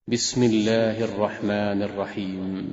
بسم الله الرحمن الرحيم.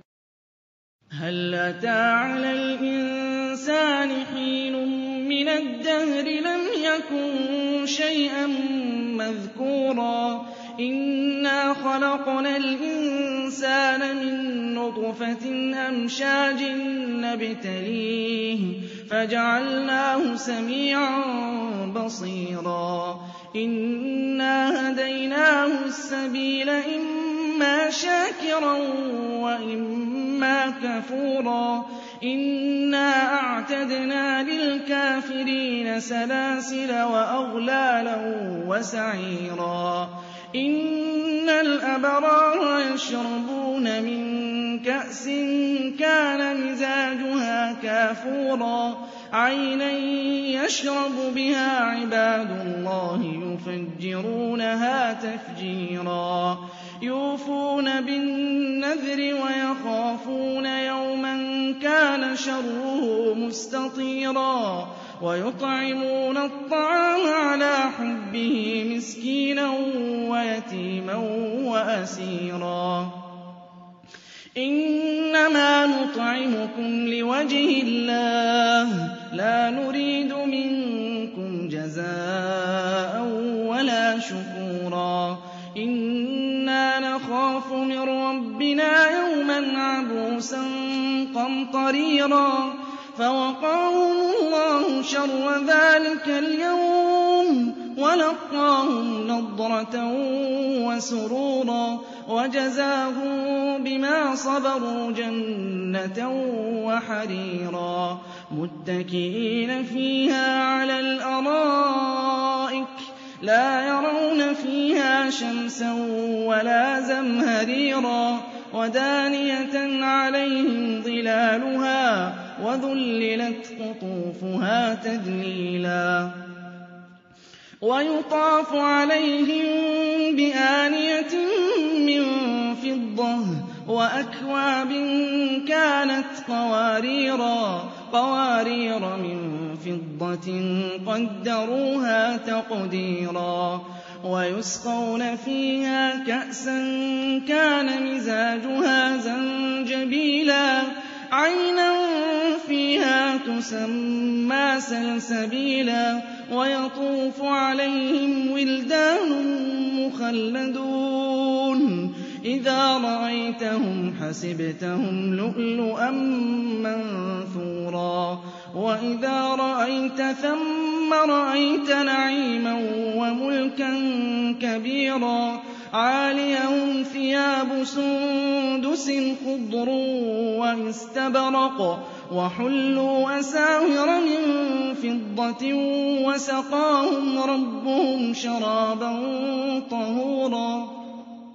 هل أتى على الإنسان حين من الدهر لم يكن شيئا مذكورا إنا خلقنا الإنسان من نطفة أمشاج نبتليه فجعلناه سميعا بصيرا إنا هديناه السبيل إما شاكرا وإما كفورا إنا أعتدنا للكافرين سلاسل وأغلالا وسعيرا إن الأبرار يشربون من كأس كان مزاجها كافورا عينا يشرب بها عباد الله يفجرونها تفجيرا يوفون بالنذر ويخافون يوما كان شره مستطيرا ويطعمون الطعام على حبه مسكينا ويتيما وأسيرا إنما نطعمكم لوجه الله لا نريد منكم جزاء ولا شكورا إنا نخاف من ربنا يوما عبوسا قمطريرا فوقاهم الله شر ذلك اليوم ولقاهم نضرة وسرورا وجزاهم بما صبروا جنة وحريرا متكئين فيها على الأرائك لا يرون فيها شمسا ولا زمهريرا ودانية عليهم ظلالها وذللت قطوفها تذليلا ويطاف عليهم بآنية من فضة وأكواب كانت قوارير من فضة قدروها تقديرا ويسقون فيها كأسا كان مزاجها زنجبيلا عينا فيها تسمى سلسبيلا ويطوف عليهم ولدان مخلدون إذا رأيتهم حسبتهم لؤلؤا منثورا وإذا رأيت ثم رأيت نعيما وملكا كبيرا عاليهم ثياب سندس خضر واستبرق وحلوا أساور من فضة وسقاهم ربهم شرابا طهورا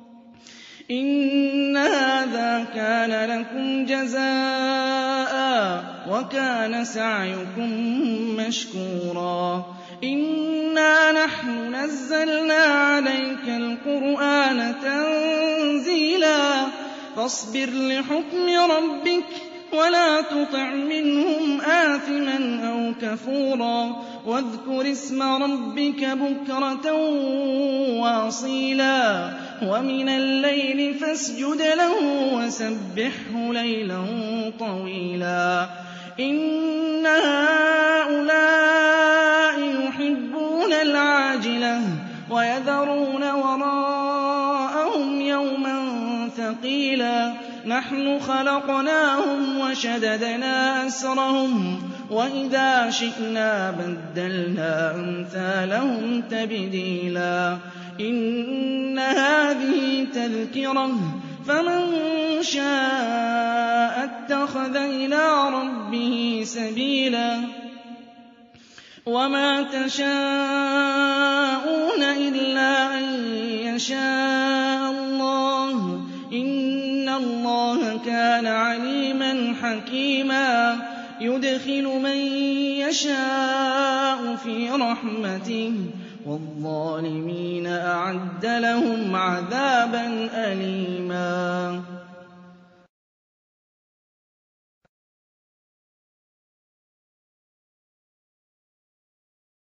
إن هذا كان لكم جزاء وكان سعيكم مشكورا إنا نحن نزلنا عليك القرآن تنزيلا فاصبر لحكم ربك ولا تطع منهم آثما أو كفورا واذكر اسم ربك بكرة وأصيلا ومن الليل فاسجد له وسبحه ليلا طويلا إن هؤلاء يحبون العاجلة ويذرون وراءهم يوما ثقيلا نحن خلقناهم وشددنا أسرهم وإذا شئنا بدلنا أمثالهم تبديلا إن هذه تذكرة فمن شاء اتخذ إلى ربه سبيلا وما تشاءون إلا أن يشاء الله إن الله كان عليما حكيما يدخل من يشاء في رحمته والظالمين أعد لهم عذابا أليما